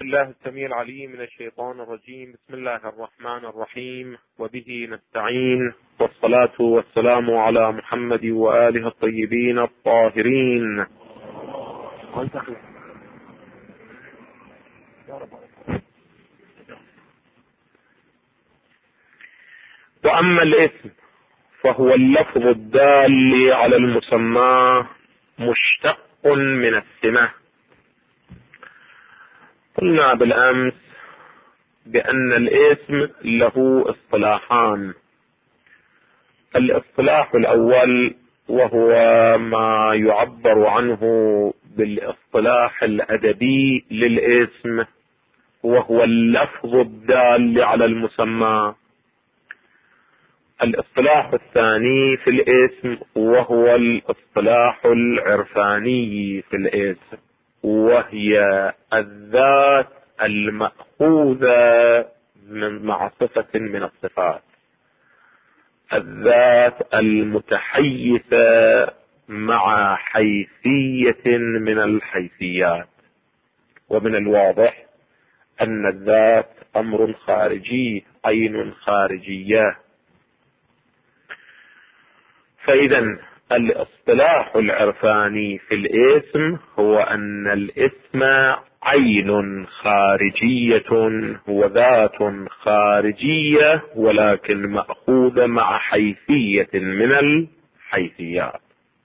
بالله السميع العليم من الشيطان الرجيم. بسم الله الرحمن الرحيم، وبه نستعين، والصلاة والسلام على محمد وآله الطيبين الطاهرين. وأما الاسم فهو اللفظ الدال على المسمى مشتق من السمة. قلنا بالأمس بأن الاسم له اصطلاحان. الاصطلاح الأول وهو ما يعبر عنه بالاصطلاح الأدبي للاسم، وهو اللفظ الدال على المسمى. الاصطلاح الثاني في الاسم وهو الاصطلاح العرفاني في الاسم، وهي الذات المأخوذة مع صفة من الصفات، الذات المتحيزة مع حيثية من الحيثيات. ومن الواضح أن الذات أمر خارجي، عين خارجية. فإذا الاصطلاح العرفاني في الاسم هو أن الاسم عين خارجية وذات خارجية، ولكن مأخوذة مع حيثية من الحيثيات.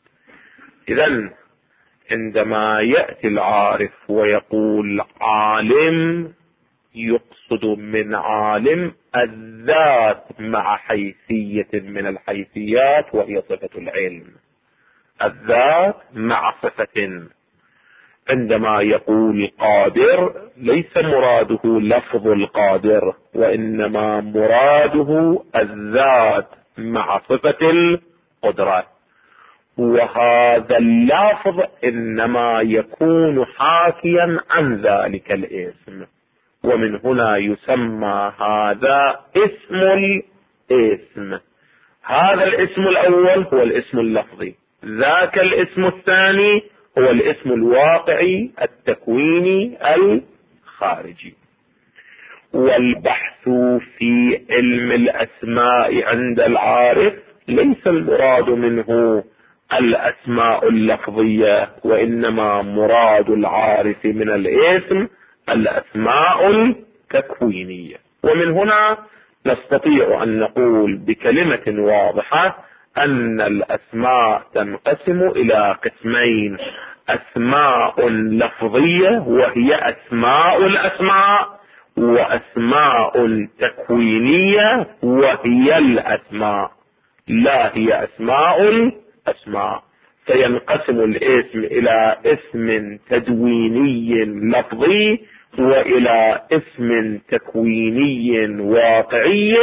إذن عندما يأتي العارف ويقول عالم، يقصد من عالم الذات مع حيثية من الحيثيات، وهي صفة العلم. الذات مع صفة. عندما يقول قادر، ليس مراده لفظ القادر، وإنما مراده الذات مع صفة القدرة. وهذا اللفظ إنما يكون حاكيا عن ذلك الاسم، ومن هنا يسمى هذا اسم الاسم. هذا الاسم الأول هو الاسم اللفظي، ذاك الاسم الثاني هو الاسم الواقعي التكويني الخارجي. والبحث في علم الأسماء عند العارف ليس المراد منه الأسماء اللفظية، وإنما مراد العارف من الاسم الأسماء التكوينية. ومن هنا نستطيع أن نقول بكلمة واضحة أن الأسماء تنقسم إلى قسمين: أسماء لفظية وهي أسماء الأسماء، وأسماء تكوينية وهي الأسماء، لا هي أسماء الأسماء. فينقسم الاسم إلى اسم تدويني لفظي وإلى اسم تكويني واقعي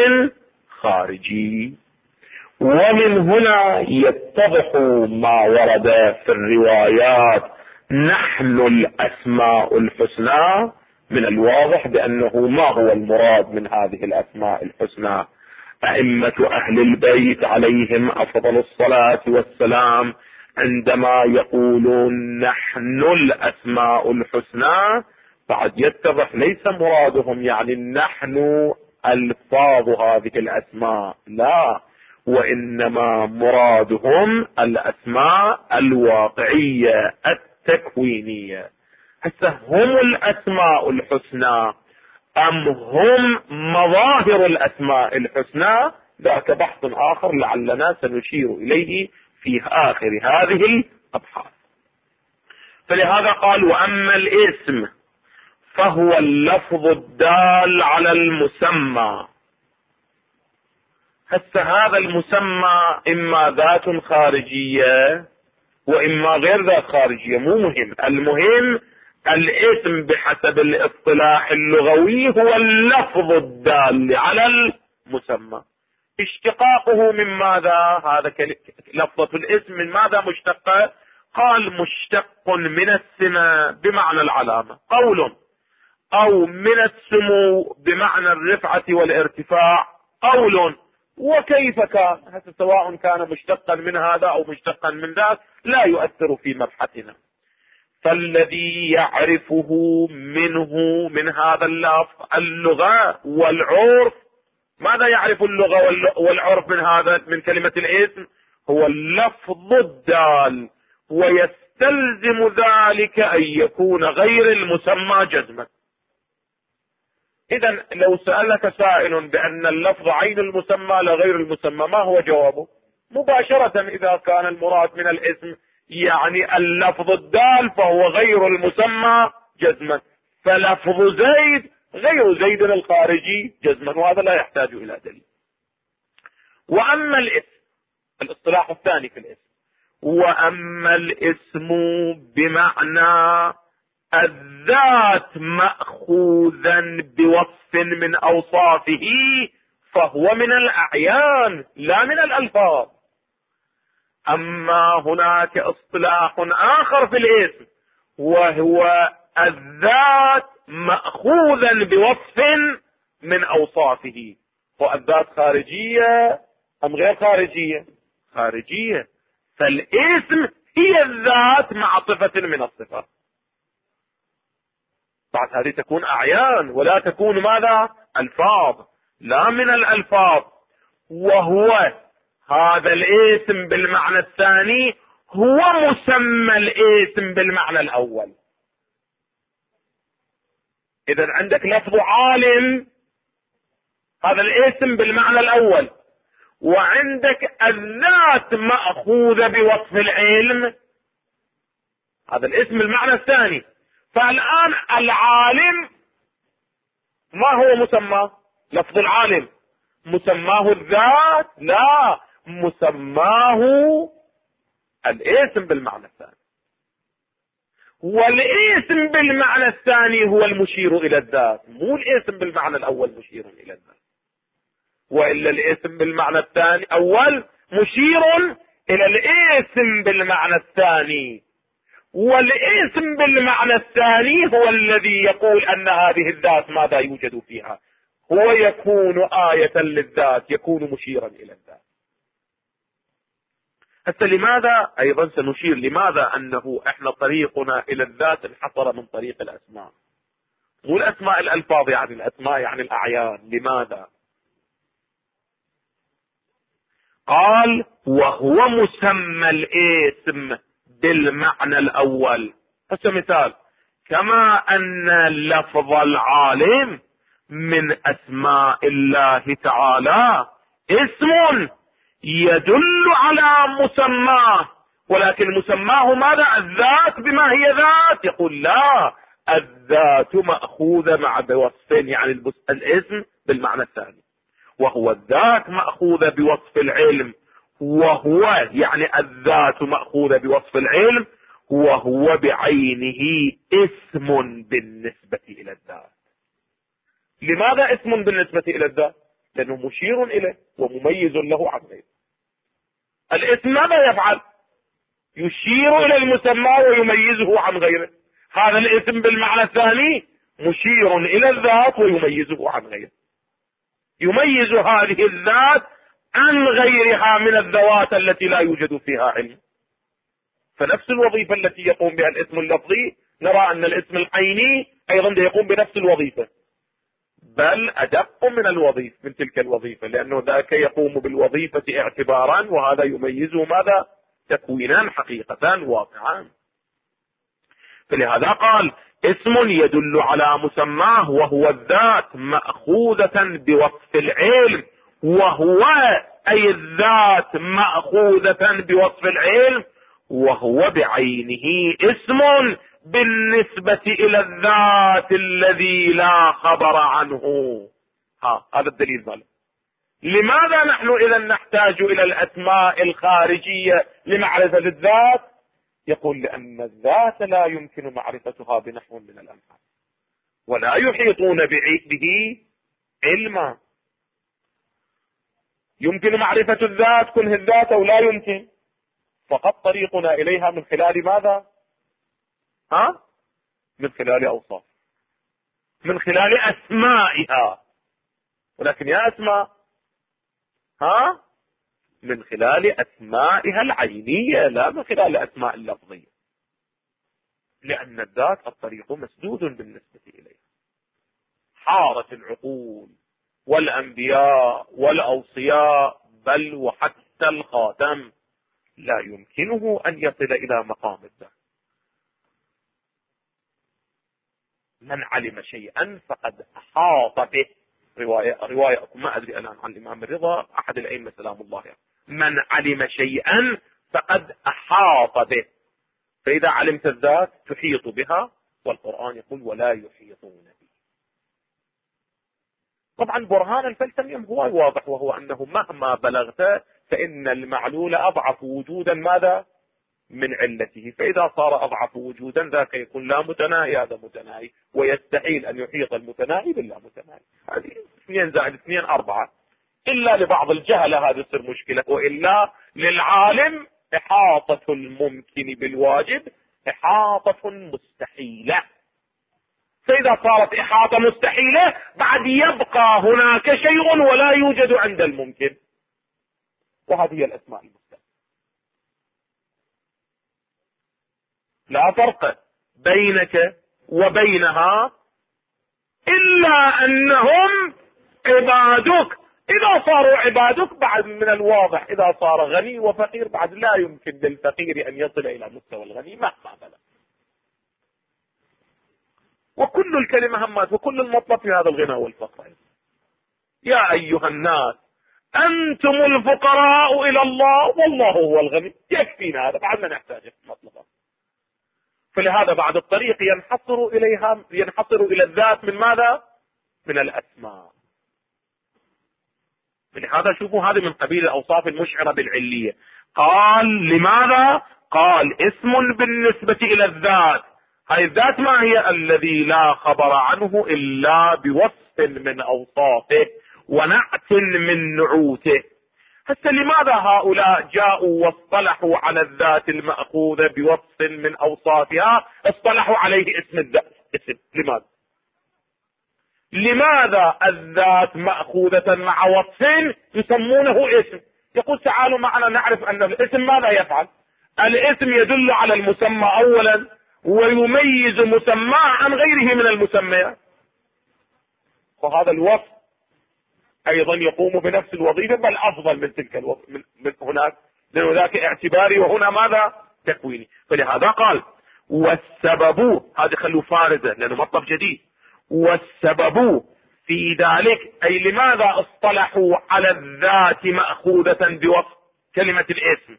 خارجي. ومن هنا يتضح ما ورد في الروايات: نحن الأسماء الحسنى. من الواضح بأنه ما هو المراد من هذه الأسماء الحسنى. أئمة أهل البيت عليهم أفضل الصلاة والسلام عندما يقولون نحن الأسماء الحسنى، بعد يتضح ليس مرادهم يعني نحن ألفاظ هذه الأسماء، لا، وإنما مرادهم الأسماء الواقعية التكوينية. هسه هم الأسماء الحسنى أم هم مظاهر الأسماء الحسنى؟ ذاك بحث آخر لعلنا سنشير إليه في آخر هذه الأبحاث. فلهذا قال: وأما الاسم فهو اللفظ الدال على المسمى. هسه هذا المسمى إما ذات خارجية وإما غير ذات خارجية، مو مهم. المهم الاسم بحسب الاصطلاح اللغوي هو اللفظ الدال على المسمى. اشتقاقه من ماذا؟ هذا لفظة الاسم من ماذا مشتقة؟ قال: مشتق من السمة بمعنى العلامة، قول، أو من السمو بمعنى الرفعة والارتفاع، قول. وكيف كان؟ هذا سواء كان مشتقا من هذا أو مشتقا من ذاك لا يؤثر في مبحثنا. فالذي يعرفه منه من هذا اللفظ اللغة والعرف. ماذا يعرف اللغة والعرف من هذا، من كلمة الاسم؟ هو اللفظ الدال، ويستلزم ذلك أن يكون غير المسمى جزما. إذا لو سألك سائل بأن اللفظ عين المسمى لغير المسمى، ما هو جوابه؟ مباشرة إذا كان المراد من الاسم يعني اللفظ الدال فهو غير المسمى جزما، فلفظ زيد غير زيد الخارجي جزما، وهذا لا يحتاج إلى دليل. وأما الاسم، الاصطلاح الثاني في الاسم، وأما الاسم بمعنى الذات مأخوذا بوصف من أوصافه فهو من الأعيان لا من الألفاظ. أما هناك اصطلاح آخر في الاسم وهو الذات مأخوذا بوصف من أوصافه. والذات خارجية أم غير خارجية؟ خارجية. فالاسم هي الذات مع صفة من الصفات. بعد هذه تكون أعيان ولا تكون ماذا؟ ألفاظ، لا من الألفاظ. وهو هذا الاسم بالمعنى الثاني هو مسمى الاسم بالمعنى الأول. إذا عندك لفظ عالم، هذا الاسم بالمعنى الأول، وعندك الذات مأخوذة بوصف العلم، هذا الاسم المعنى الثاني. فالآن العالم ما هو مسماه؟ لفظ العالم مسماه الذات؟ لا، مسماه الاسم بالمعنى الثاني. والاسم بالمعنى الثاني هو المشير إلى الذات، مو الاسم بالمعنى الأول مشير إلى الذات. وإلا الاسم بالمعنى الثاني أول مشير إلى الاسم بالمعنى الثاني، والاسم بالمعنى الثاني هو الذي يقول أن هذه الذات ماذا يوجد فيها، هو يكون آية للذات، يكون مشيرا إلى الذات. حتى لماذا أيضا سنشير لماذا أنه إحنا طريقنا إلى الذات انحصر من طريق الأسماء، مو الأسماء الألفاظ يعني الأسماء يعني الأعيان. لماذا؟ قال وهو مسمى الاسم بالمعنى الأول. هسه مثال، كما أن لفظ العالم من أسماء الله تعالى اسم يدل على مسماه، ولكن مسماه ماذا؟ الذات. بما هي ذات؟ يقول لا، الذات مأخوذة مع بوصف يعني الاسم بالمعنى الثاني، وهو الذات مأخوذة بوصف العلم، وهو يعني الذات مأخوذة بوصف العلم، وهو بعينه اسم بالنسبة إلى الذات. لماذا اسم بالنسبة إلى الذات؟ لأنه مشير إليه ومميز له عن غيره. الاسم ماذا يفعل؟ يشير إلى المسمى ويميزه عن غيره. هذا الاسم بالمعنى الثاني مشير إلى الذات ويميزه عن غيره، يميز هذه الذات عن غيرها من الذوات التي لا يوجد فيها علم. فنفس الوظيفة التي يقوم بها الاسم اللفظي نرى أن الاسم العيني أيضا يقوم بنفس الوظيفة، بل أدق من الوظيفة من تلك الوظيفة، لأنه ذاك يقوم بالوظيفة اعتبارا وهذا يميزه ماذا؟ تكوينا حقيقة واقعا. فلهذا قال اسم يدل على مسماه، وهو الذات مأخوذة بوصف العلم، وهو أي الذات مأخوذة بوصف العلم، وهو بعينه اسم بالنسبة إلى الذات الذي لا خبر عنه. هذا الدليل ماله. لماذا نحن إذا نحتاج إلى الأسماء الخارجية لمعرفة الذات؟ يقول لأن الذات لا يمكن معرفتها بنحو من الأمثال، ولا يحيطون به علما. يمكن معرفة الذات كنه الذات أو لا يمكن؟ فقط طريقنا إليها من خلال ماذا؟ من خلال أوصاف، من خلال أسمائها. ولكن يا أسماء من خلال أسمائها العينية لا من خلال أسماء اللفظية. لأن الذات الطريق مسدود بالنسبة إليها. حارت العقول والأنبياء والأوصياء بل وحتى الخاتم لا يمكنه أن يصل إلى مقام الذات. من علم شيئا فقد أحاط به. رواية ما أدري الآن عن الإمام الرضا أحد الأئمة سلام الله عليه، من علم شيئا فقد أحاط به. فإذا علمت الذات تحيط بها، والقرآن يقول ولا يحيطون به. طبعا برهان الفلسفي هو واضح، وهو أنه مهما بلغت فإن المعلول أضعف وجودا ماذا من علته، فإذا صار أضعف وجودا ذاك يكون لا متناهي، هذا متناهي، ويستحيل أن يحيط المتناهي باللا متناهي. هذه 2 زائد 2 4. إلا لبعض الجهلة هذه تصير مشكلة، وإلا للعالم إحاطة الممكن بالواجب إحاطة مستحيلة. فإذا صارت إحاطة مستحيلة بعد يبقى هناك شيء ولا يوجد عند الممكن، وهذه هي الأسماء المستحيلة. لا فرق بينك وبينها إلا أنهم عبادك. إذا صاروا عبادك بعد من الواضح، إذا صار غني وفقير بعد لا يمكن للفقير أن يصل إلى مستوى الغني مهما بلغ. وكل الكلمة همات، وكل المطلب في هذا الغنى والفقر. يا أيها الناس أنتم الفقراء إلى الله والله هو الغني. يكفينا هذا، بعد ما نحتاج مطلبا. فلهذا بعد الطريق ينحصر إلى الذات من ماذا؟ من الأسماء. لهذا شوفوا هذه من قبيل الأوصاف المشعرة بالعلية. قال لماذا؟ قال اسم بالنسبة إلى الذات. هاي الذات ما هي؟ الذي لا خبر عنه إلا بوصف من أوصافه ونعت من نعوته. هسه لماذا هؤلاء جاءوا واصطلحوا على الذات المأخوذة بوصف من أوصافها، اصطلحوا عليه اسم الذات؟ اسم. لماذا الذات مأخوذة مع وصف يسمونه اسم؟ يقول تعالوا معنا نعرف أن الاسم ماذا يفعل. الاسم يدل على المسمى أولا، ويميز مسمى عن غيره من المسميات، وهذا الوصف أيضا يقوم بنفس الوظيفة بل أفضل من تلك من هناك، لأنه ذاك اعتباري وهنا ماذا تكويني. فلهذا قال والسبب، هذه خلوا فارزة لأنه مطلب جديد. والسبب في ذلك أي لماذا اصطلحوا على الذات مأخوذة بوصف كلمة الاسم.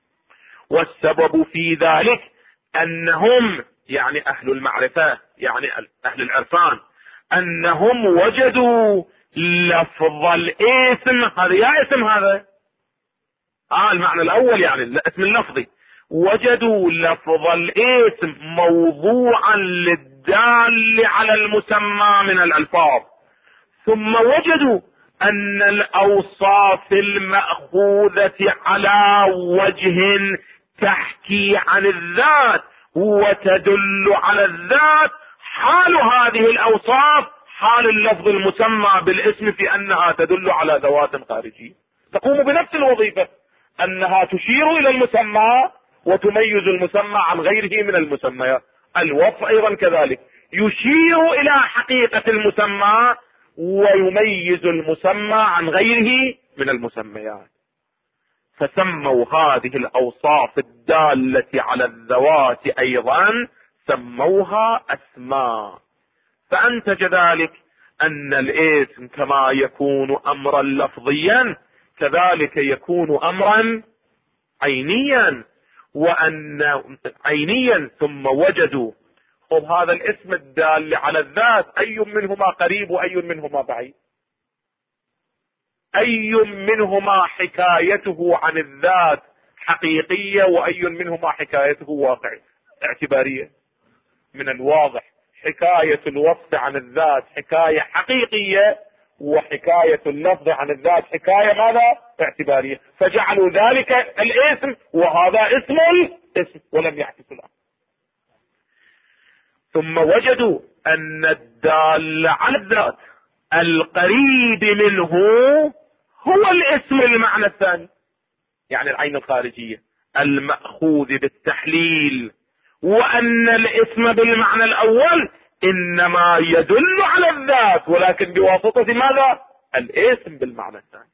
والسبب في ذلك أنهم يعني أهل المعرفة، يعني أهل العرفان، أنهم وجدوا لفظ الاسم. هذا يا اسم هذا المعنى الأول يعني الاسم اللفظي. وجدوا لفظ الاسم موضوعا للدال على المسمى من الألفاظ، ثم وجدوا أن الأوصاف المأخوذة على وجه تحكي عن الذات وتدل على الذات، حال هذه الأوصاف حال اللفظ المسمى بالاسم في أنها تدل على ذوات خارجية تقوم بنفس الوظيفة، أنها تشير إلى المسمى وتميز المسمى عن غيره من المسميات. الوصف أيضا كذلك يشير إلى حقيقة المسمى ويميز المسمى عن غيره من المسميات. فسموا هذه الأوصاف الدالة على الذوات أيضا سموها أسماء. فأنتج ذلك أن الاسم كما يكون أمرا لفظيا كذلك يكون أمرا عينيا، وأن عينيا. ثم وجدوا خذ هذا الاسم الدال على الذات أي منهما قريب وأي منهما بعيد، أي منهما حكايته عن الذات حقيقية وأي منهما حكايته واقعية اعتبارية. من الواضح حكاية الوصف عن الذات حكاية حقيقية، وحكاية اللفظ عن الذات حكاية ماذا اعتبارية، فجعلوا ذلك الاسم وهذا اسم الاسم ولم يعكسوا الأمر. ثم وجدوا أن الدال على الذات القريب منه هو الاسم المعنى الثاني، يعني العين الخارجية المأخوذ بالتحليل وأن الاسم بالمعنى الأول إنما يدل على الذات، ولكن بواسطة ماذا؟ الاسم بالمعنى الثاني.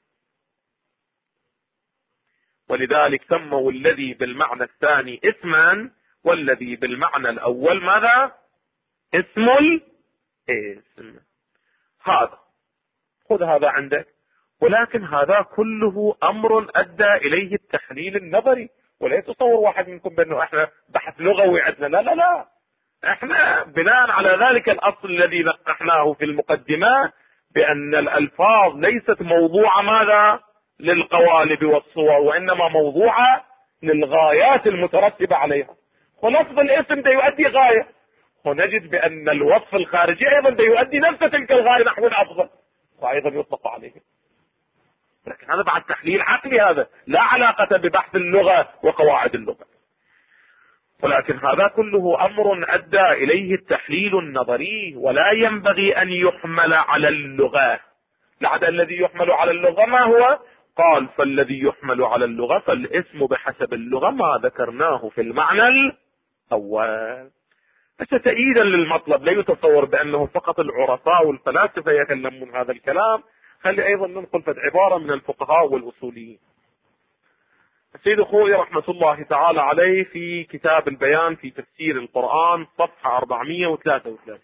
ولذلك سموا الذي بالمعنى الثاني اسما، والذي بالمعنى الأول ماذا؟ اسم الاسم. هذا خذ هذا عندك. ولكن هذا كله أمر أدى إليه التحليل النظري، ولا يتصور واحد منكم بأنه احنا بحث لغوي عندنا، لا لا لا، احنا بناء على ذلك الأصل الذي نقحناه في المقدمة بأن الألفاظ ليست موضوعة ماذا؟ للقوالب والصور، وإنما موضوعة للغايات المترتبة عليها. ولفظ الاسم ده يؤدي غاية، ونجد بأن الوصف الخارجي أيضا ده يؤدي نفس تلك الغاية نحو الأفضل، وأيضا يطلق عليه. لكن هذا بعد تحليل عقلي، هذا لا علاقة ببحث اللغة وقواعد اللغة. ولكن هذا كله أمر أدى إليه التحليل النظري، ولا ينبغي أن يحمل على اللغة. لعد الذي يحمل على اللغة ما هو؟ قال فالذي يحمل على اللغة فالاسم بحسب اللغة ما ذكرناه في المعنى الأول. بس تأييدا للمطلب، لا يتصور بأنه فقط العرفاء والفلاسفة يتكلمون هذا الكلام. خلي أيضا ننقل عبارة من الفقهاء والأصوليين. السيد خوي رحمة الله تعالى عليه في كتاب البيان في تفسير القرآن صفحة 433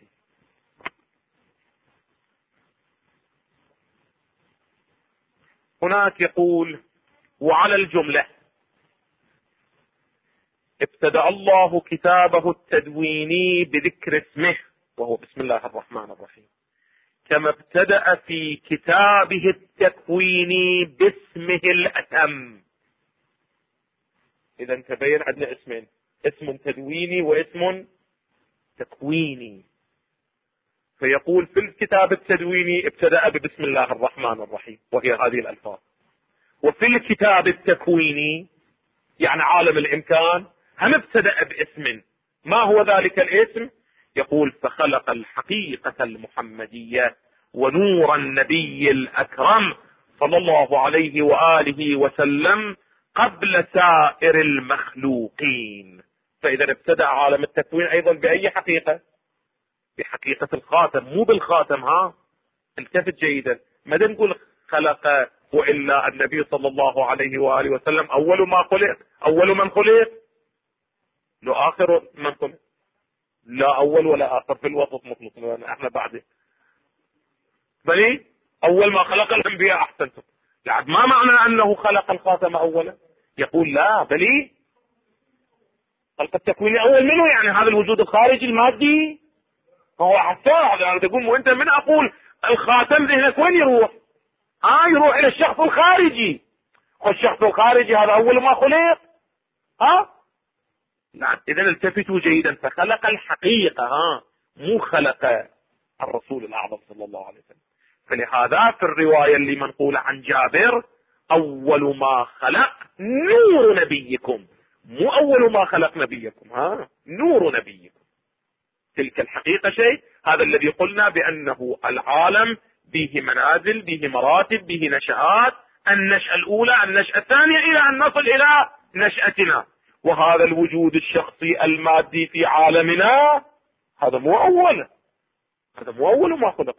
هناك يقول: وعلى الجملة ابتدأ الله كتابه التدويني بذكر اسمه وهو بسم الله الرحمن الرحيم، كما ابتدأ في كتابه التكويني باسمه الأتم. إذا تبين عندنا اسمين، اسم تدويني واسم تكويني. فيقول في الكتاب التدويني ابتدأ ببسم الله الرحمن الرحيم وهي هذه الألفاظ، وفي الكتاب التكويني يعني عالم الإمكان هم ابتدأ باسم. ما هو ذلك الاسم؟ يقول: فخلق الحقيقة المحمدية ونور النبي الأكرم صلى الله عليه وآله وسلم قبل سائر المخلوقين. فإذا ابتدأ عالم التكوين أيضا بأي حقيقة؟ بحقيقة الخاتم، مو بالخاتم. التفت جيدا، ما نقول خلق وإلا النبي صلى الله عليه وآله وسلم أول ما خلق، أول من خلق، لا آخر من خلق، لا أول ولا آخر، في الوسط مطلق، احنا بعده بل أول ما خلق الأنبياء. أحسنتم. يعني ما معنى أنه خلق الخاتم أولا؟ يقول لا، بل خلق التكوين أول منه، يعني هذا الوجود الخارجي المادي. فهو حساس، يعني تقول وانت من أقول الخاتم ذهنك وين يروح؟ يروح إلى الشخص الخارجي، والشخص الخارجي هذا أول ما خلق. نعم. إذا التفتوا جيدا، فخلق الحقيقة، مو خلق الرسول الأعظم صلى الله عليه وسلم. فلهذا في الرواية اللي منقولة عن جابر: أول ما خلق نور نبيكم، مو أول ما خلق نبيكم، نور نبيكم. تلك الحقيقة شيء، هذا الذي قلنا بأنه العالم به منازل، به مراتب، به نشآت، النشأة الأولى، النشأة الثانية، إلى أن نصل إلى نشأتنا. وهذا الوجود الشخصي المادي في عالمنا هذا مو أول، هذا مو أول ما خلق.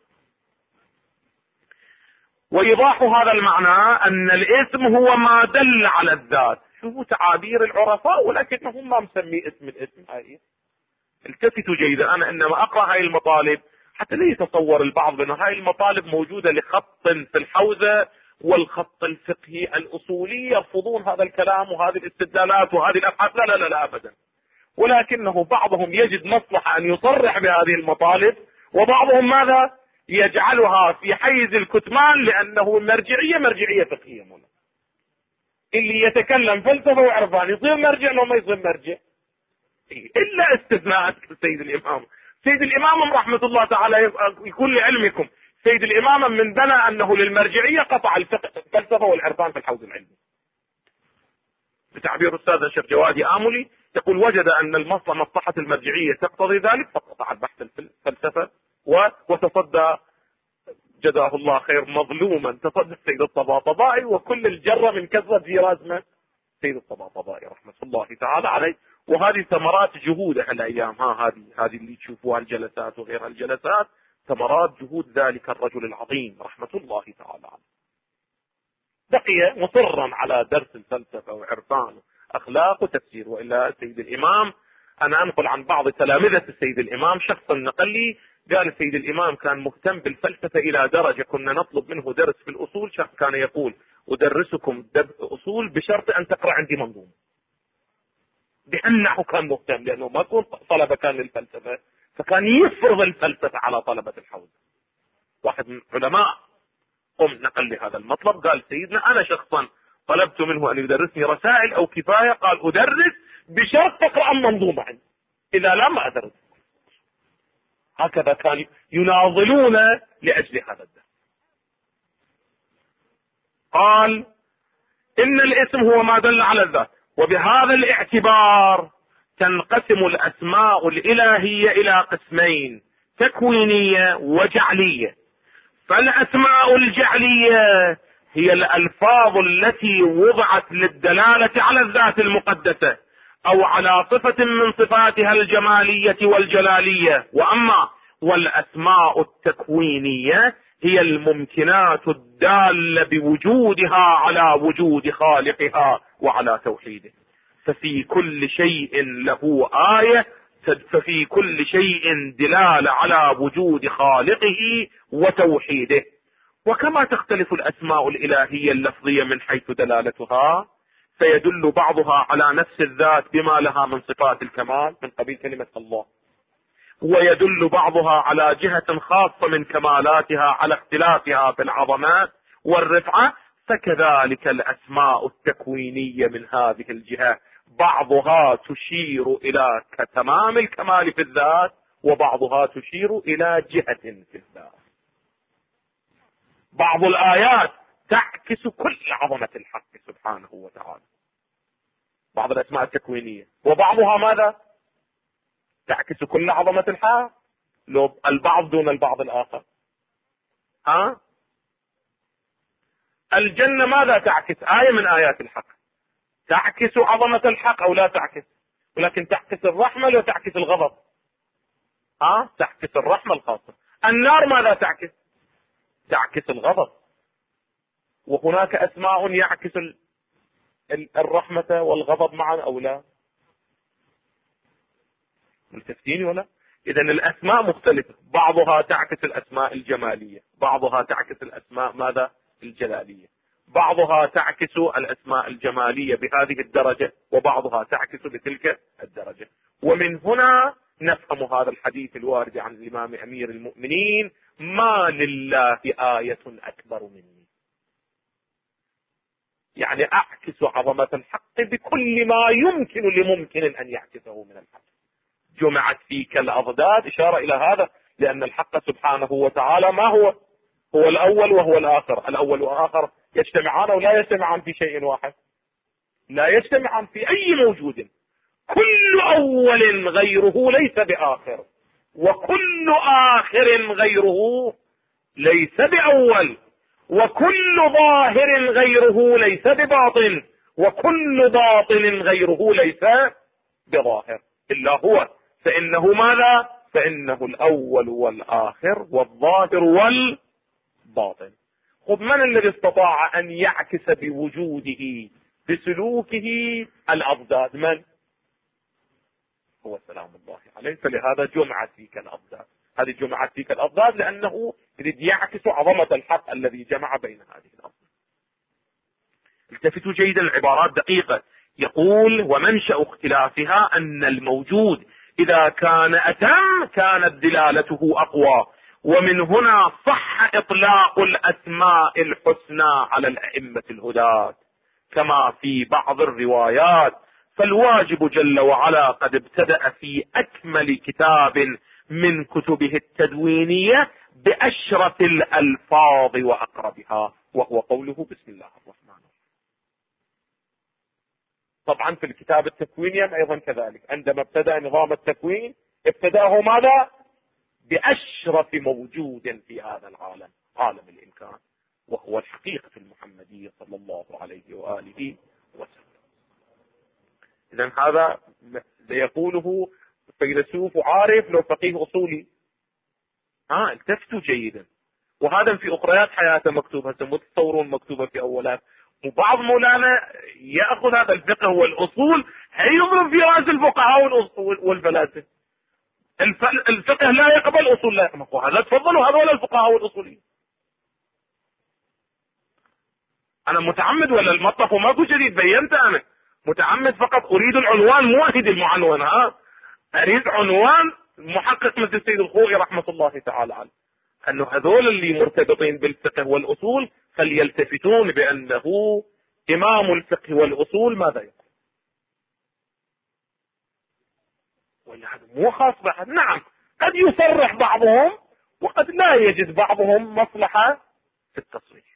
وإيضاح هذا المعنى أن الاسم هو ما دل على الذات. شوفوا تعابير العرفاء، ولكنهم ما مسمي اسم الاسم. هاي التفتوا جيدا، أنا إنما أقرأ هاي المطالب حتى لا يتصور البعض بأن هاي المطالب موجودة لخط في الحوزة والخط الفقهي الأصولي يرفضون هذا الكلام وهذه الاستدلالات وهذه الأبحاث. لا لا لا, لا أبدا. ولكنه بعضهم يجد مصلحة أن يصرح بهذه المطالب، وبعضهم ماذا؟ يجعلها في حيز الكتمان، لأنه مرجعية فقهية. مولا اللي يتكلم فلسفة وعرفان يصير مرجع لو ما يصير مرجع، إلا استثناءات سيد الإمام. سيد الإمام رحمة الله تعالى يكون لعلمكم، سيد الإمام من بنى أنه للمرجعية قطع الفلسفة والعرفان في الحوز العلمي. بتعبير أستاذ أشرف جوادي آملي يقول: وجد أن مصلحة المرجعية تقتضي ذلك فقطع البحث الفلسفة وتصدى جزاه الله خير مظلوما، تصدى السيد الطباطبائي، وكل الجرة من كثرة جرازمة سيد الطباطبائي رحمة الله تعالى عليه. وهذه ثمرات جهود هالايام، هذه اللي تشوفوها الجلسات وغير الجلسات، ثمرات جهود ذلك الرجل العظيم رحمة الله تعالى عنه. بقي مصرا على درس الفلسفة وعرفان اخلاق وتفسير. والا السيد الامام، انا انقل عن بعض تلامذة السيد الامام، شخصا نقل لي قال السيد الامام كان مهتم بالفلسفة الى درجة كنا نطلب منه درس في الاصول، شخص كان يقول ادرسكم اصول بشرط ان تقرأ عندي منظومة. بأنه كان مهتم، لانه ما كون طلبة كان للفلسفة، فكان يفرض الفلسفة على طلبة الحوزة. واحد من العلماء نقل لي هذا المطلب، قال سيدنا انا شخصا طلبت منه ان يدرسني رسائل او كفاية، قال ادرس بشرط تقرأ المنظومة عندي، اذا لا ما ادرس. هكذا كانوا يناضلون لاجل هذا الدرس. قال ان الاسم هو ما دل على الذات، وبهذا الاعتبار تنقسم الاسماء الالهية الى قسمين: تكوينية وجعلية. فالاسماء الجعلية هي الالفاظ التي وضعت للدلالة على الذات المقدسة او على صفة من صفاتها الجمالية والجلالية. واما والاسماء التكوينية هي الممكنات الدالة بوجودها على وجود خالقها وعلى توحيده. ففي كل شيء له آية، ففي كل شيء دلالة على وجود خالقه وتوحيده. وكما تختلف الأسماء الإلهية اللفظية من حيث دلالتها، فيدل بعضها على نفس الذات بما لها من صفات الكمال من قبيل كلمة الله، ويدل بعضها على جهة خاصة من كمالاتها على اختلافها في العظمات والرفعة. فكذلك الأسماء التكوينية من هذه الجهة بعضها تشير إلى تمام الكمال في الذات، وبعضها تشير إلى جهة في الذات. بعض الآيات تعكس كل عظمة الحق سبحانه وتعالى، بعض الأسماء التكوينية، وبعضها ماذا؟ تعكس كل عظمة الحق، لو البعض دون البعض الآخر. الجنة ماذا تعكس؟ آية من آيات الحق، تعكس عظمة الحق أو لا تعكس؟ ولكن تعكس الرحمة لو تعكس الغضب؟ تعكس الرحمة الخاصة. النار ماذا تعكس؟ تعكس الغضب. وهناك أسماء يعكس الرحمة والغضب معا أو لا؟ ملتفتين ولا؟ إذا الأسماء مختلفة، بعضها تعكس الأسماء الجمالية، بعضها تعكس الأسماء ماذا؟ الجلالية، بعضها تعكس الأسماء الجمالية بهذه الدرجة، وبعضها تعكس بتلك الدرجة. ومن هنا نفهم هذا الحديث الوارد عن الإمام أمير المؤمنين: ما لله آية أكبر مني. يعني أعكس عظمة الحق بكل ما يمكن لممكن أن يعكسه من الحق. جمعت فيك الأضداد، إشارة إلى هذا، لأن الحق سبحانه وتعالى ما هو؟ هو الأول وهو الآخر. الأول والآخر يجتمعان أو لا يجتمعان في شيء واحد؟ لا يجتمعان في أي موجود. كل أول غيره ليس بآخر، وكل آخر غيره ليس بأول، وكل ظاهر غيره ليس بباطن، وكل باطن غيره ليس بظاهر إلا هو. فإنه ماذا؟ فإنه الأول والآخر والظاهر والباطن. خذ، من الذي استطاع أن يعكس بوجوده بسلوكه الأضداد؟ من؟ هو سلام الله عليه. فلهذا جمعت فيك الأضداد. هذه جمعت فيك الأضداد لأنه يريد يعكس عظمة الحق الذي جمع بين هذه الأضداد. التفتوا جيدا، العبارات دقيقة. يقول: ومنشأ اختلافها أن الموجود إذا كان أتم كانت دلالته أقوى، ومن هنا صح إطلاق الأسماء الحسنى على الأئمة الهداة كما في بعض الروايات. فالواجب جل وعلا قد ابتدأ في أكمل كتاب من كتبه التدوينية بأشرف الألفاظ وأقربها، وهو قوله: بسم الله الرحمن الرحيم. طبعا في الكتاب التكويني أيضا كذلك، عندما ابتدأ نظام التكوين ابتدأه ماذا؟ بأشرف موجود في هذا العالم، عالم الإمكان، وهو الحقيقة المحمدية صلى الله عليه وآله وسلم. إذا هذا يقوله فيلسوف وعارف لو فقيه أصولي. التفتوا جيدا. وهذا في أخريات حياته مكتوب، هسه مو تتصورون مكتوبة في أولات. وبعض مولانا يأخذ هذا الفقه والأصول يضرب في رأس الفقهاء والفلاسفة. الفقه لا يقبل، أصول لا يقبل. هذا تفضلوا هذول الفقهاء والأصوليين. أنا متعمد ولا المطلب وماكو جديد، بينت أنا متعمد، فقط أريد العنوان مو أريد المعنون. أريد عنوان محقق مثل السيد الخوئي رحمة الله تعالى عنه، أنه هذول اللي مرتبطين بالفقه والأصول فليلتفتون بأنه إمام الفقه والأصول ماذا يقول. ولا هذا مو خاص بأحد. نعم قد يصرح بعضهم وقد لا يجد بعضهم مصلحة في التصريح.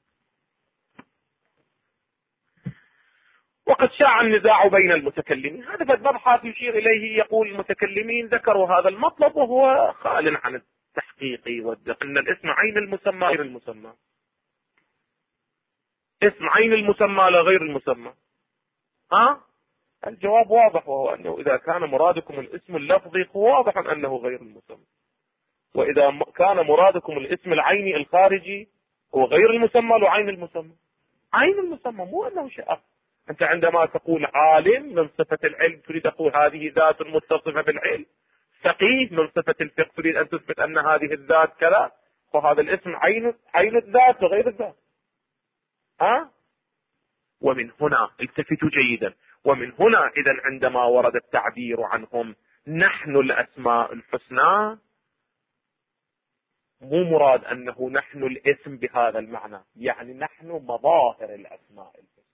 وقد شاع النزاع بين المتكلمين. هذا مبحث يشير إليه، يقول المتكلمين ذكروا هذا المطلب وهو خال عن التحقيق والدقة، أن الاسم عين المسمى غير المسمى. اسم عين المسمى لا غير المسمى. الجواب واضح، وهو أنه إذا كان مرادكم الاسم اللفظي فواضح أنه غير المسمى، وإذا كان مرادكم الاسم العيني الخارجي هو غير المسمى لو عين المسمى. عين المسمى مو أنه شيء آخر. أنت عندما تقول عالم من صفة العلم تريد تقول هذه ذات متصفة بالعلم. فقيه من صفة الفقه تريد أن تثبت أن هذه الذات كذا، فهذا الاسم عين الذات وغير الذات. ومن هنا التفتوا جيدا، ومن هنا إذا عندما ورد التعبير عنهم نحن الأسماء الحسنى، مو مراد أنه نحن الاسم بهذا المعنى، يعني نحن مظاهر الأسماء الحسنى.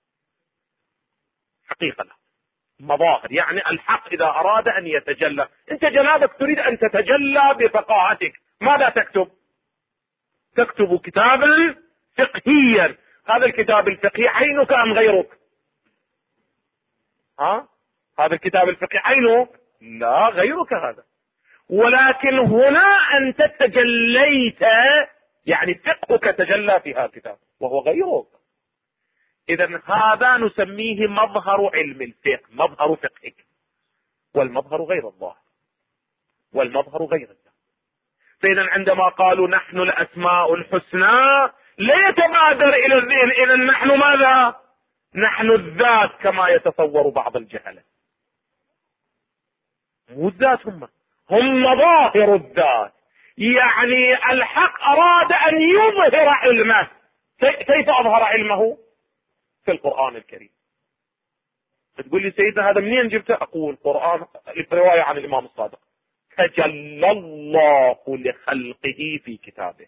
حقيقة مظاهر، يعني الحق إذا أراد أن يتجلى، أنت جنابك تريد أن تتجلى بفقاهتك، ماذا تكتب؟ تكتب كتابا فقهيا. هذا الكتاب الفقهي عينك أم غيرك؟ هذا الكتاب الفقهي عينك؟ لا، غيرك هذا. ولكن هنا أنت تجليت، يعني فقهك تجلى في هذا الكتاب وهو غيرك. إذا هذا نسميه مظهر علم الفقه، مظهر فقهك. والمظهر غير الظاهر، والمظهر غير الظاهر. فإذا عندما قالوا نحن الأسماء الحسنى لا يتبادر إلى الذهن إذا نحن ماذا؟ نحن الذات كما يتصور بعض الجهلة. مو الذات، هم مظاهر الذات. يعني الحق أراد أن يظهر علمه. كيف أظهر علمه؟ في القرآن الكريم. تقول لي سيدنا هذا منين جبته؟ أقول قرآن، رواية عن الإمام الصادق، تجلى الله لخلقه في كتابه.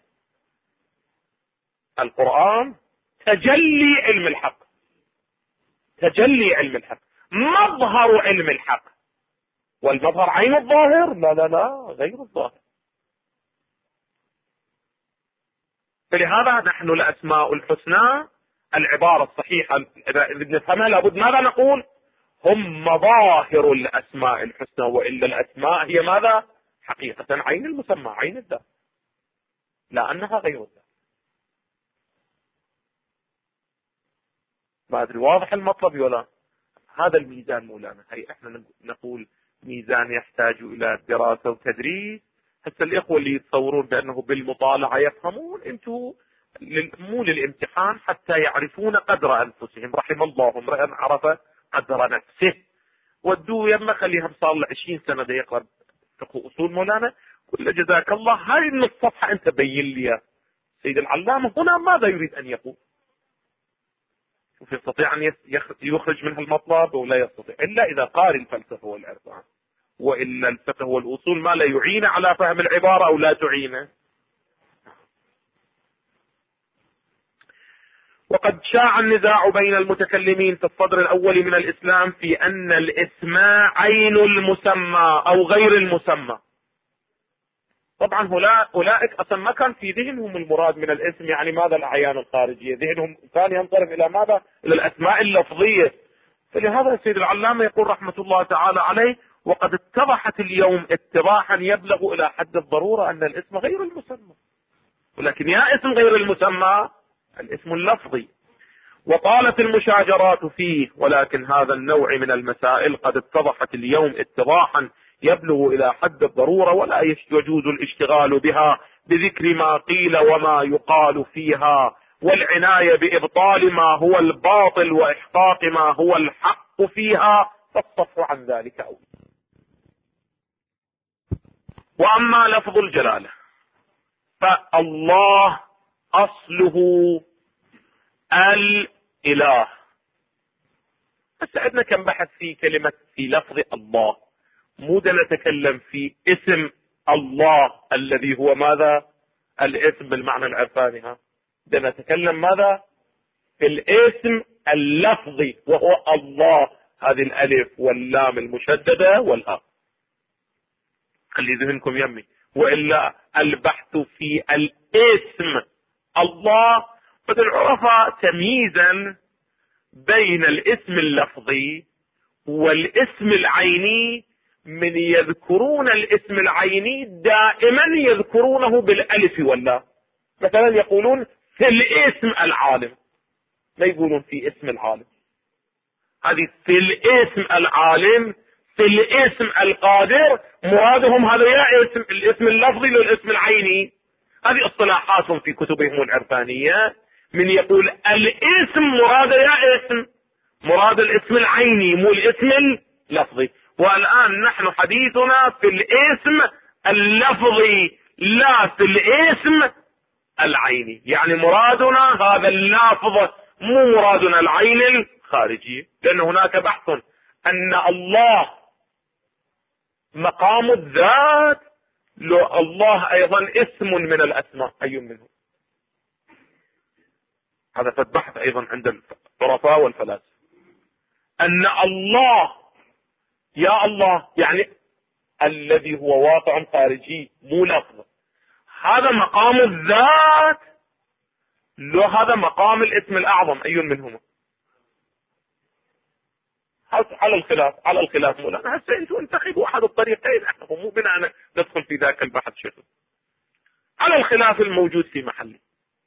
القرآن تجلي علم الحق، تجلي علم الحق، مظهر علم الحق. والمظهر عين الظاهر؟ لا لا لا، غير الظاهر. فلهذا نحن الأسماء الحسنى، العبارة الصحيحة إذا نفهمها لابد ماذا نقول؟ هم مظاهر الأسماء الحسنى، وإلا الأسماء هي ماذا؟ حقيقة عين المسمى، عين الذات، لا أنها غير الذات. ما أدري واضح المطلب ولا؟ هذا الميزان مولانا. هي احنا نقول ميزان يحتاج إلى دراسة وتدريس. حتى الإخوة اللي يتصورون بأنه بالمطالعة يفهمون، انتم مو للامتحان، حتى يعرفون قدر أنفسهم. رحم الله امرئ عرف قدر نفسه. ودوا يما خليها صار له 20 سنة دا يقرأ فقه أصول مولانا، كل جزاك الله هاي من الصفحة أنت بين لي سيد العلامة هنا ماذا يريد أن يقول. يستطيع أن يخرج منها المطلب ولا يستطيع، إلا إذا قارن الفلسفة والعرفان. وإلا الفقه والأصول ما لا يعين على فهم العبارة أو لا تعينه. وقد شاع النزاع بين المتكلمين في الصدر الأول من الإسلام في أن الاسم عين المسمى أو غير المسمى. طبعا أولئك أصلا ما كان في ذهنهم المراد من الاسم يعني ماذا الأعيان الخارجية، ذهنهم كان ينصرف إلى ماذا؟ إلى الأسماء اللفظية. فلهذا السيد العلامة يقول رحمة الله تعالى عليه: وقد اتضحت اليوم اتضاحا يبلغ إلى حد الضرورة أن الاسم غير المسمى. ولكن يا اسم غير المسمى الاسم اللفظي. وطالت المشاجرات فيه، ولكن هذا النوع من المسائل قد اتضحت اليوم اتضاحا يبلغ إلى حد الضرورة، ولا يجوز الاشتغال بها بذكر ما قيل وما يقال فيها، والعناية بإبطال ما هو الباطل وإحقاق ما هو الحق فيها، فالصف عن ذلك أولى. وأما لفظ الجلالة فالله أصله الإله. هسه عندنا كم بحث في كلمة في لفظ الله، مو نتكلم في اسم الله الذي هو ماذا؟ الاسم بالمعنى العرفاني، ها نتكلم ماذا؟ في الاسم اللفظي وهو الله، هذه الألف واللام المشددة والهاء، خلي ذهنكم يمي. وإلا البحث في الاسم الله، قد عرف تمييزا بين الاسم اللفظي والاسم العيني، من يذكرون الاسم العيني دائما يذكرونه بالالف واللام. مثلا يقولون في الاسم العالم، ما يقولون في اسم العالم. هذه في الاسم العالم، في الاسم القادر، مرادهم هذا يا اسم الاسم اللفظي للاسم العيني. هذه اصطلاحاتهم في كتبهم العرفانية، من يقول الاسم مراد يا اسم، مراد الاسم العيني مو الاسم اللفظي. والآن نحن حديثنا في الاسم اللفظي لا في الاسم العيني، يعني مرادنا هذا اللافظ مو مرادنا العين الخارجي، لأن هناك بحث أن الله مقام الذات، لو الله أيضا اسم من الأسماء، أي منهم؟ هذا فالبحث أيضا عند العرفاء والفلاسفة، أن الله يا الله يعني الذي هو واقع خارجي مو لفظ، هذا مقام الذات، لو هذا مقام الاسم الأعظم، أي منهما؟ على الخلاف مولانا. هسه انتم انتخبوا احد الطريقين، احنا مو بنا ندخل في ذاك البحث شكل، على الخلاف الموجود في محله.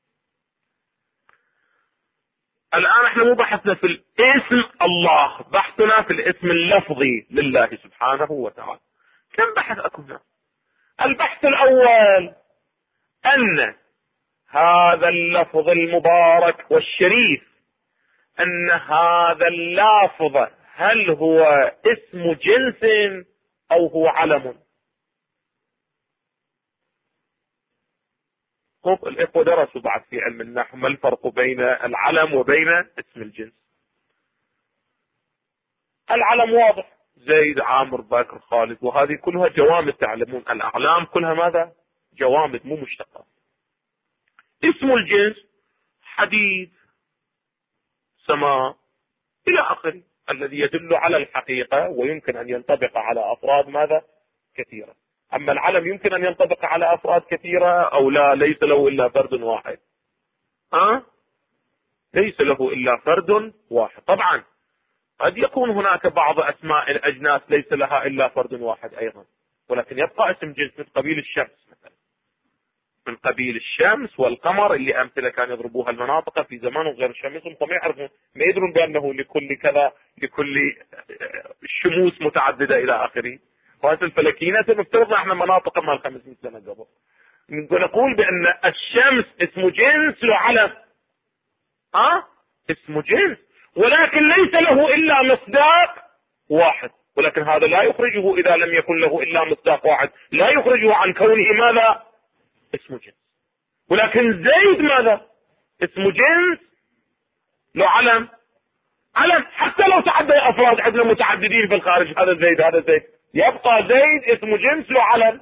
الان احنا مو بحثنا في الاسم الله، بحثنا في الاسم اللفظي لله سبحانه وتعالى. كم بحث اكو هنا؟ البحث الاول ان هذا اللفظ المبارك والشريف، ان هذا اللافظ هل هو اسم جنس او هو علم؟ خب الاخوة درسوا بعد في علم النحو ما الفرق بين العلم وبين اسم الجنس. العلم واضح، زيد عامر بكر خالد، وهذه كلها جوامد، تعلمون الاعلام كلها ماذا؟ جوامد مو مشتقات. اسم الجنس حديد، سماء، الى اخره، الذي يدل على الحقيقة ويمكن ان ينطبق على افراد ماذا؟ كثيرة. اما العلم يمكن ان ينطبق على افراد كثيرة او لا؟ ليس له الا فرد واحد. ليس له الا فرد واحد. طبعا قد يكون هناك بعض اسماء الاجناس ليس لها الا فرد واحد ايضا، ولكن يبقى اسم جنس من قبيل الشمس مثلا، من قبيل الشمس والقمر، اللي امثله كان يضربوها المناطق في زمان غير الشمس، هم يعرفون، ما يدرون بانه لكل كذا، لكل الشموس متعدده الى اخره. وهذه الفلكيين مفترض احنا مناطق ما 500 سنه قبل نقول بان الشمس اسم جنس له علم، اسم جنس، ولكن ليس له الا مصداق واحد، ولكن هذا لا يخرجه اذا لم يكن له الا مصداق واحد، لا يخرجه عن كونه ماذا؟ اسم جنس. ولكن زيد ماذا؟ اسم جنس له علم، حتى لو تعدد افراد عندنا متعددين في الخارج، هذا زيد هذا زيد، يبقى زيد اسم جنس له علم،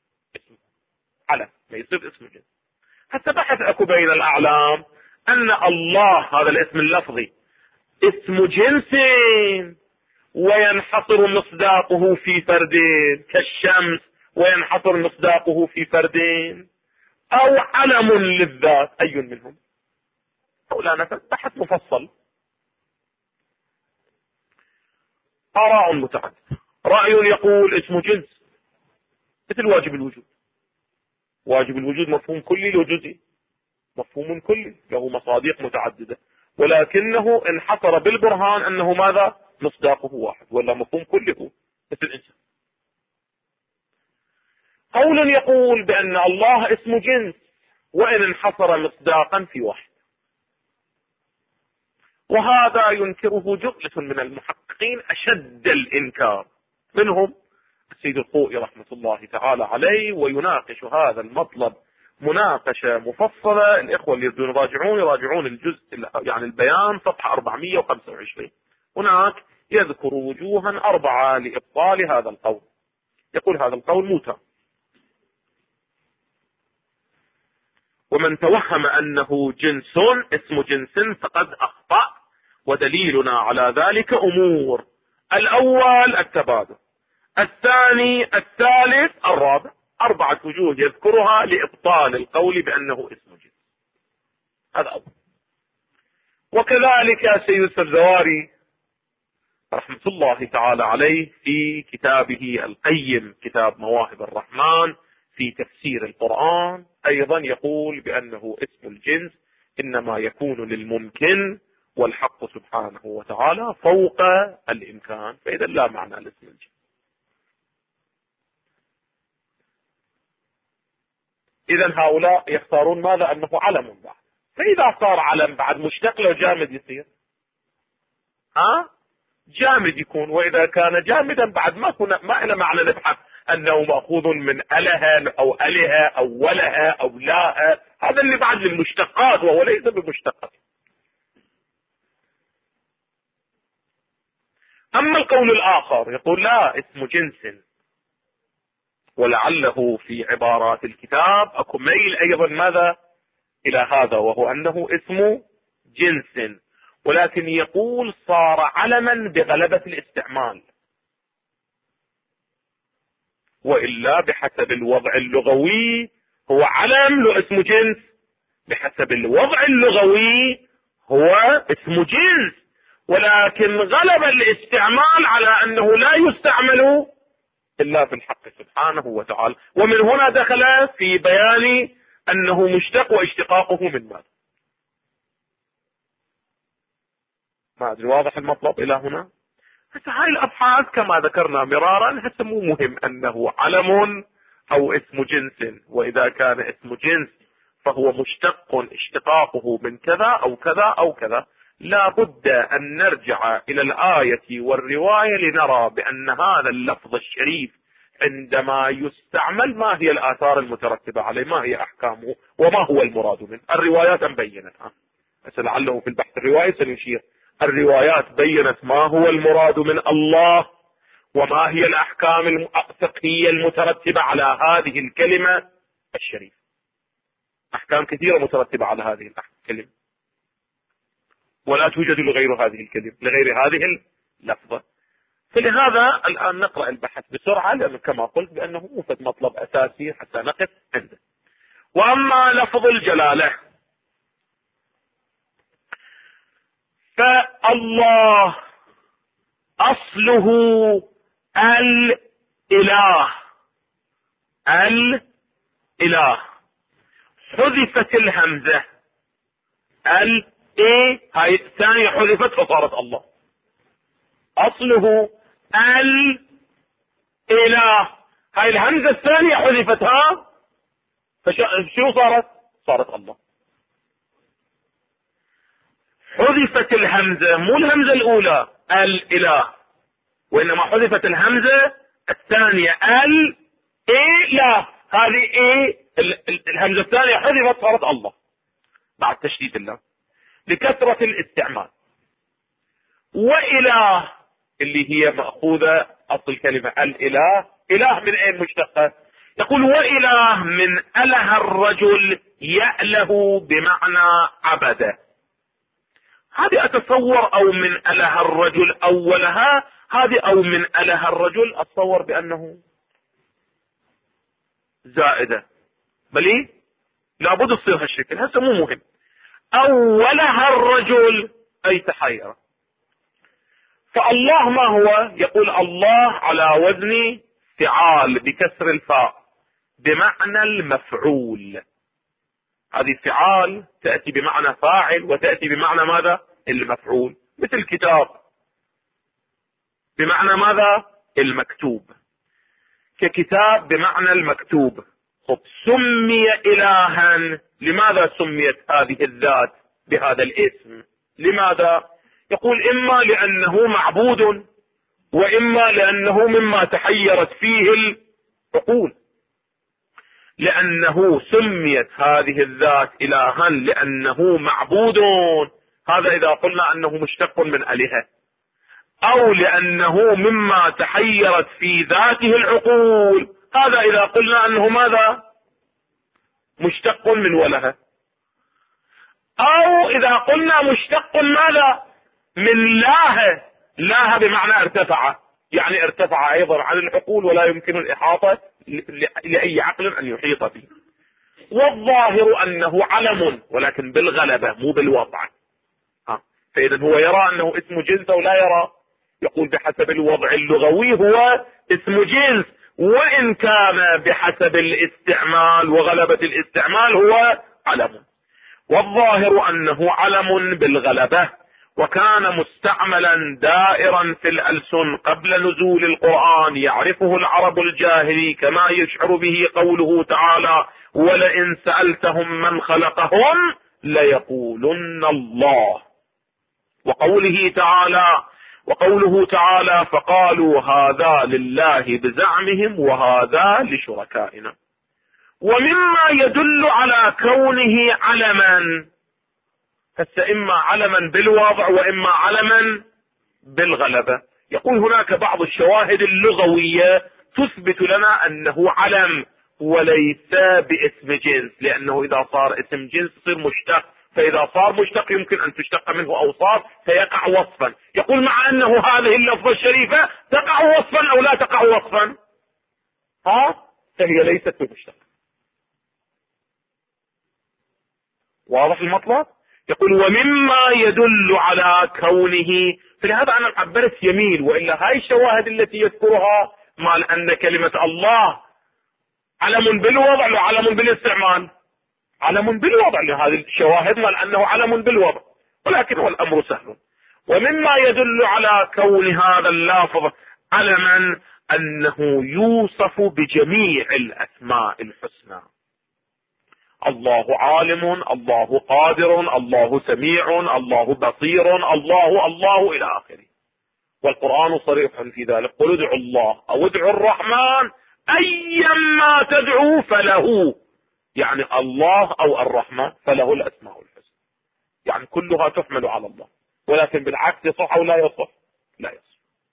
ما يصير اسم جنس. حتى بحث اكو بين الاعلام ان الله هذا الاسم اللفظي اسم جنس وينحصر مصداقه في فردين كالشمس، وينحصر مصداقه في فردين، او علم للذات، اي منهم؟ مولانا بحث مفصل، آراء متعددة. رأي يقول اسم جنس مثل واجب الوجود. واجب الوجود مفهوم كلي له جزئي، مفهوم كلي له مصادق متعددة. ولكنه انحصر بالبرهان أنه ماذا؟ مصداقه واحد، ولا مفهوم كله مثل الإنسان. قول يقول بأن الله اسم جنس وإن انحصر مصداقا في واحد، وهذا ينكره جملة من المحققين أشد الإنكار، منهم السيد الخوئي رحمة الله تعالى عليه، ويناقش هذا المطلب مناقشة مفصلة. الإخوة اللي يريدون يراجعون الجزء يعني البيان صفحة 425. هناك يذكر وجوها 4 لإبطال هذا القول. يقول هذا القول موتى، ومن توهم أنه جنس اسم جنس فقد أخطأ، ودليلنا على ذلك أمور: الأول التبادل، الثاني الثالث الرابع، 4 وجوه يذكرها لإبطال القول بأنه اسم جنس. هذا أول. وكذلك سيد السبزواري رحمة الله تعالى عليه في كتابه القيم كتاب مواهب الرحمن في تفسير القرآن أيضا يقول بأنه اسم الجنس إنما يكون للممكن، والحق سبحانه وتعالى فوق الإمكان، فإذا لا معنى لاسم الجنس. إذا هؤلاء يختارون ماذا؟ أنه علم بعد، فإذا صار علم بعد مشتق له جامد يصير جامد يكون، وإذا كان جامدا بعد ما إلى معنى نبحث أنه مأخوذ من أله أو أله أو وله أو لا، هذا اللي بعد للمشتقات وهو ليس بالمشتقات. أما القول الآخر يقول لا، اسم جنس، ولعله في عبارات الكتاب أكو ميل أيضا ماذا إلى هذا، وهو أنه اسم جنس، ولكن يقول صار علما بغلبة الاستعمال، وإلا بحسب الوضع اللغوي هو علم له اسم جنس، بحسب الوضع اللغوي هو اسم جنس، ولكن غلب الاستعمال على أنه لا يستعمل إلا في الحق سبحانه وتعالى. ومن هنا دخل في بيان أنه مشتق واشتقاقه من ماذا. ما أدري واضح المطلب إلى هنا؟ هسه هاي الأبحاث كما ذكرنا مرارا هسه مو مهم أنه علم أو اسم جنس، وإذا كان اسم جنس فهو مشتق اشتقاقه من كذا أو كذا أو كذا. لا بد أن نرجع إلى الآية والرواية لنرى بأن هذا اللفظ الشريف عندما يستعمل ما هي الآثار المترتبة عليه، ما هي أحكامه، وما هو المراد منه. الروايات بينتها، لعله في البحث الرواية سنشير. الروايات بينت ما هو المراد من الله، وما هي الأحكام الفقهية المترتبة على هذه الكلمة الشريفة. أحكام كثيرة مترتبة على هذه الكلمة، ولا توجد لغير هذه الكلمة، لغير هذه اللفظة. فلهذا الآن نقرأ البحث بسرعة، لأنه كما قلت بأنه موجد مطلب أساسي حتى نقف عنده. وأما لفظ الجلالة فالله أصله الإله، الإله، حذفت الهمزة هاي الثانية حذفت فصارت الله. أصله الإله، هاي الهمزة الثانية حذفتها فشنو صارت الله. حذفت الهمزة، مو الهمزة الأولى الإله، وإنما حذفت الهمزة الثانية الإله. هذه الهمزة الثانية حذفت صارت الله بعد تشديد الله لكثرة الاستعمال. وإله اللي هي مأخوذة أصل كلمة الإله، إله من أين مشتقة؟ يقول وإله من أله الرجل يأله بمعنى عبده. هذه أتصور أو من أله الرجل أولها، هذه أو من أله الرجل أتصور بأنه زائدة، بل لابد تصير هالشكل. هسه مو مهم. أولها الرجل أي تحير. فالله ما هو؟ يقول الله على وزن فعال بكسر الفاء بمعنى المفعول. هذه فعال تأتي بمعنى فاعل وتأتي بمعنى ماذا؟ المفعول، مثل كتاب بمعنى ماذا؟ المكتوب، ككتاب بمعنى المكتوب. سمي إلها، لماذا سميت هذه الذات بهذا الاسم؟ لماذا؟ يقول إما لأنه معبود، وإما لأنه مما تحيرت فيه العقول. لأنه سميت هذه الذات إلها لأنه معبود، هذا إذا قلنا أنه مشتق من آلهة، أو لأنه مما تحيرت في ذاته العقول، هذا إذا قلنا أنه ماذا؟ مشتق من وله. أو إذا قلنا مشتق ماذا؟ من لاه، لاه بمعنى ارتفع، يعني ارتفع أيضا عن العقول ولا يمكن الإحاطة لأي عقل أن يحيط به. والظاهر أنه علم، ولكن بالغلبة مو بالوضع. فإذا هو يرى أنه اسم جنس أو لا يرى؟ يقول بحسب الوضع اللغوي هو اسم جنس، وإن كان بحسب الاستعمال وغلبة الاستعمال هو علم. والظاهر أنه علم بالغلبة، وكان مستعملا دائرا في الألسن قبل نزول القرآن، يعرفه العرب الجاهلي، كما يشعر به قوله تعالى: ولئن سألتهم من خلقهم ليقولن الله. وقوله تعالى: فقالوا هذا لله بزعمهم وهذا لشركائنا. ومما يدل على كونه علما، إما علما بالوضع وإما علما بالغلبة. يقول هناك بعض الشواهد اللغوية تثبت لنا أنه علم وليس باسم جنس، لأنه إذا صار اسم جنس يصير مشتق، فإذا صار مشتق يمكن أن تشتق منه أوصاف فيقع وصفا. يقول مع أنه هذه اللفظة الشريفة تقع وصفا أو لا تقع وصفا، فهي ليست بمشتق. واضح المطلب؟ يقول ومما يدل على كونه، فلهذا أنا عبرت يميل، وإلا هاي الشواهد التي يذكرها مال أن كلمة الله علم بالوضع وعلم بالاستعمال، علم بالوضع، لهذه الشواهد مال أنه علم بالوضع، ولكن هو الأمر سهل. ومما يدل على كون هذا اللفظ علما أنه يوصف بجميع الأسماء الحسنى: الله عالم، الله قادر، الله سميع، الله بصير، الله إلى آخره. والقرآن صريح في ذلك: قل ادعوا الله أو ادعوا الرحمن أيما تدعوا فله، يعني الله أو الرحمن فله الأسماء الحسنى، يعني كلها تحمل على الله. ولكن بالعكس يصح أو لا يصح؟ لا يصح.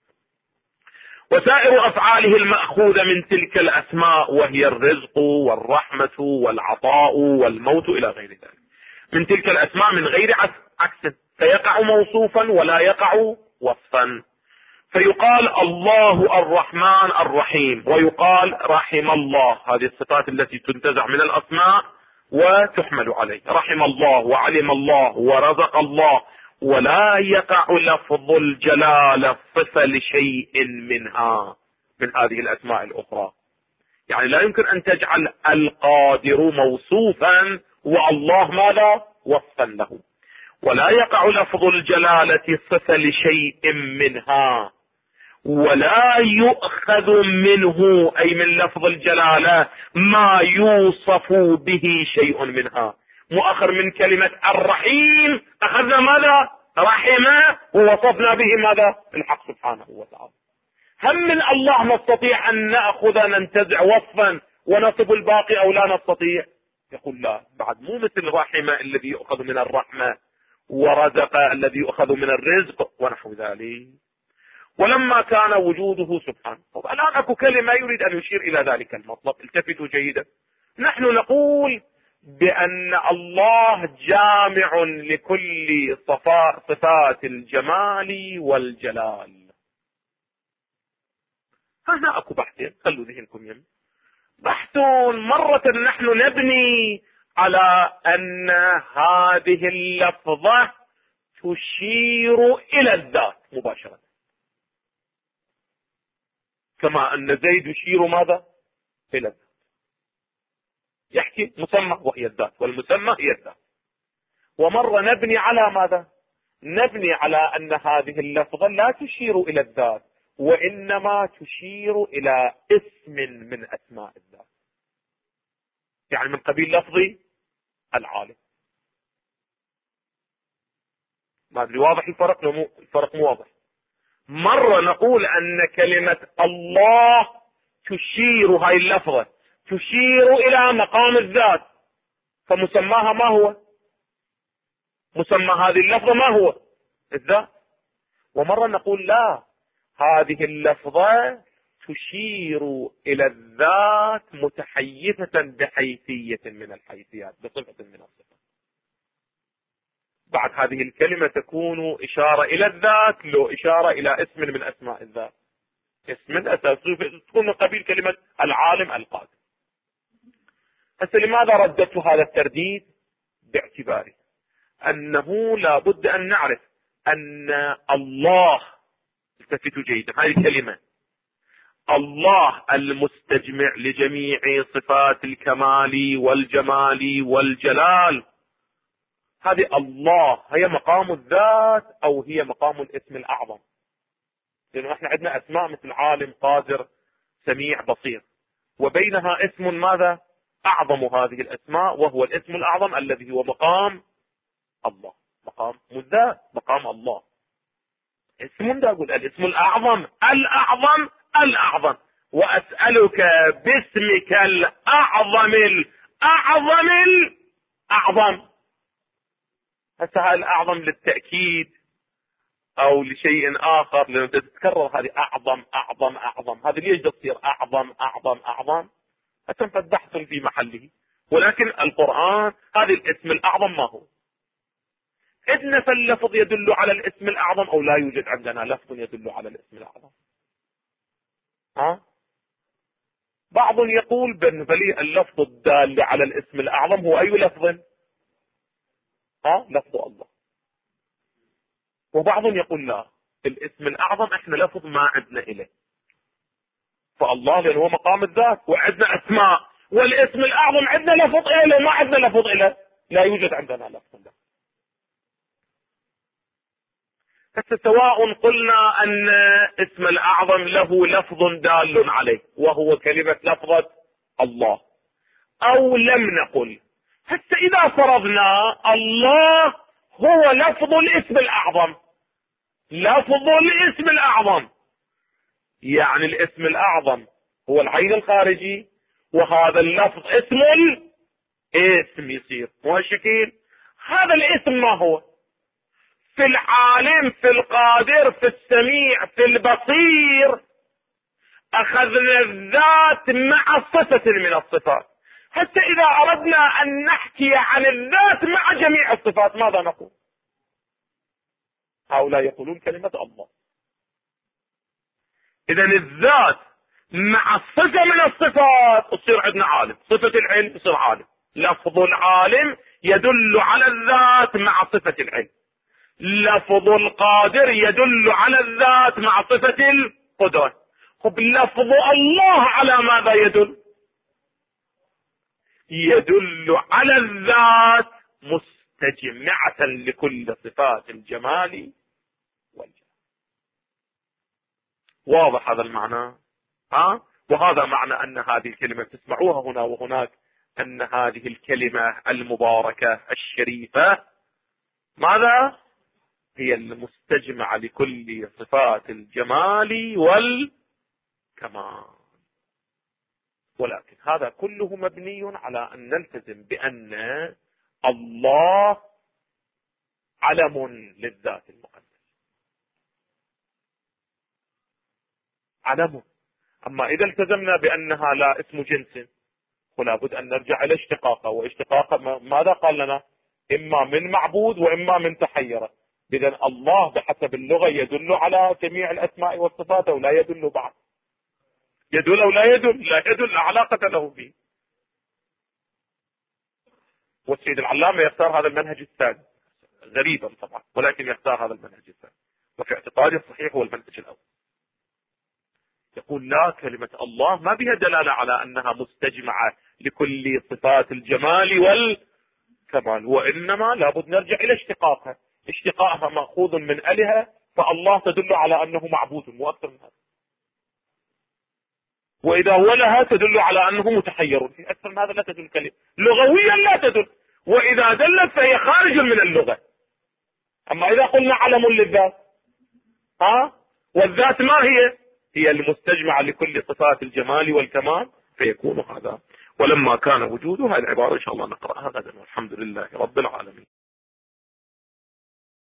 وسائر أفعاله المأخوذة من تلك الأسماء، وهي الرزق والرحمة والعطاء والموت إلى غير ذلك، من تلك الأسماء من غير عكس، فيقع موصوفا ولا يقع وصفا. فيقال الله الرحمن الرحيم، ويقال رحم الله، هذه الصفات التي تنتزع من الأسماء وتحمل عليه: رحم الله وعلم الله ورزق الله. ولا يقع لفظ الجلالة صفة لشيء منها من هذه الأسماء الأخرى. يعني لا يمكن أن تجعل القادر موصوفا والله ماذا؟ وصفا له. ولا يقع لفظ الجلالة صفة لشيء منها، ولا يؤخذ منه أي من لفظ الجلالة ما يوصف به شيء منها. مؤخر من كلمة الرحيم أخذنا ماذا؟ رحمة، ووصفنا به ماذا؟ الحق سبحانه وتعالى. هم من الله نستطيع أن نأخذ ننتزع وصفا ونصف الباقي أو لا نستطيع؟ يقول لا، بعد مو مثل رحمة الذي يؤخذ من الرحمة، ورزق الذي يؤخذ من الرزق ونحو ذلك. ولما كان وجوده سبحانه، الآن أكو كلمة يريد أن يشير إلى ذلك المطلب، التفتوا جيدا. نحن نقول بأن الله جامع لكل صفات الجمال والجلال. هنا أكو بحثين، خلوا ذهنكم يم. بحث مرة نحن نبني على أن هذه اللفظة تشير إلى الذات مباشرة، كما أن زيد يشير ماذا؟ إلى الذات. يحكي مسمى وهي الذات، والمسمى هي الذات. ومرة نبني على ماذا؟ نبني على أن هذه اللفظة لا تشير إلى الذات، وإنما تشير إلى اسم من أسماء الذات، يعني من قبيل لفظ العالم. ما أدري واضح الفرق؟ الفرق مو واضح. مرة نقول أن كلمة الله تشير، هاي اللفظة تشير إلى مقام الذات، فمسماها ما هو؟ مسمى هذه اللفظة ما هو؟ الذات. ومرة نقول لا، هذه اللفظة تشير إلى الذات متحيزة بحيثية من الحيثيات، بصفة من الصفات. بعد هذه الكلمة تكون إشارة إلى الذات، لو إشارة إلى اسم من أسماء الذات، اسم أساس تكون من قبيل كلمة العالم القادر. هسه لماذا رددت هذا الترديد؟ باعتباره أنه لابد أن نعرف أن الله، التفتوا جيدا، هذه الكلمة الله المستجمع لجميع صفات الكمال والجمال والجلال، هذه الله هي مقام الذات أو هي مقام الاسم الأعظم؟ لأنه احنا عندنا أسماء مثل عالم، قادر، سميع، بصير، وبينها اسم ماذا؟ أعظم هذه الأسماء، وهو الاسم الأعظم الذي هو مقام الله، مقام الذات، مقام الله. اسم دا أقول الاسم الأعظم، الأعظم الأعظم، وأسألك باسمك الأعظم الأعظم الأعظم. هسه الأعظم للتأكيد أو لشيء آخر، لأنه تتكرر هذه أعظم أعظم أعظم، هذه ليش تصير أعظم أعظم أعظم؟ هسه بحث في محله. ولكن القرآن هذا الاسم الأعظم ما هو؟ إذن فاللفظ يدل على الاسم الأعظم أو لا يوجد عندنا لفظ يدل على الاسم الأعظم؟ بعض يقول بل اللفظ الدال على الاسم الأعظم هو أي لفظ؟ لفظ الله. وبعض يقول لا، الاسم الأعظم احنا لفظ ما عندنا إليه، فالله لأنه هو مقام الذات وعندنا أسماء، والاسم الأعظم عندنا لفظ إله ما عندنا لفظ إله، لا يوجد عندنا لفظ له. سواء قلنا أن اسم الأعظم له لفظ دال عليه وهو كلمة لفظة الله، أو لم نقل، حتى إذا فرضنا الله هو لفظ الاسم الأعظم، لفظ الاسم الأعظم، يعني الاسم الأعظم هو العين الخارجي، وهذا اللفظ اسم الاسم يصير مو الشكل. هذا الاسم ما هو؟ في العالم، في القادر، في السميع، في البصير، أخذنا الذات مع صفة من الصفات. حتى إذا أردنا أن نحكي عن الذات مع جميع الصفات ماذا نقول؟ هؤلاء يقولون كلمة الله. إذن الذات مع صفة من الصفات تصير عندنا عالم، صفة العلم تصير عالم، لفظ العالم يدل على الذات مع صفة العلم، لفظ القادر يدل على الذات مع صفة القدرة. خب لفظ الله على ماذا يدل؟ يدل على الذات مستجمعة لكل صفات الجمال والجلال. واضح هذا المعنى؟ وهذا معنى أن هذه الكلمة تسمعوها هنا وهناك، أن هذه الكلمة المباركة الشريفة ماذا؟ هي المستجمعة لكل صفات الجمال والكمال. ولكن هذا كله مبني على أن نلتزم بأن الله علم للذات المقدسة، علم. أما إذا التزمنا بأنها لا اسم جنس، فلا بد أن نرجع إلى اشتقاقه، واشتقاقه ماذا قال لنا؟ إما من معبود وإما من تحيرة. إذن الله بحسب اللغة يدل على جميع الأسماء والصفات أو لا يدل بعض؟ يدل أو لا يدل؟ لا يدل، لا علاقة له به. والسيد العلامة يختار هذا المنهج الثاني، غريبا طبعا، ولكن يختار هذا المنهج الثاني، وفي اعتقادي الصحيح هو المنهج الأول. يقول لا، كلمة الله ما بها دلالة على أنها مستجمعة لكل صفات الجمال والكمال، وإنما لابد نرجع إلى اشتقاقها. اشتقاقها مأخوذ من آلهة، فالله تدل على أنه معبود، مو أكثر من هذا. وإذا هو لها تدل على أنه متحير، في أكثر من هذا لا تدل كلمة لغويا، لا تدل. وإذا دلت فهي خارج من اللغة. أما إذا قلنا علم للذات، والذات ما هي المستجمعة لكل صفات الجمال والكمال، فيكون هذا. ولما كان وجوده، هذه العبارة إن شاء الله نقرأها غدا، والحمد لله رب العالمين.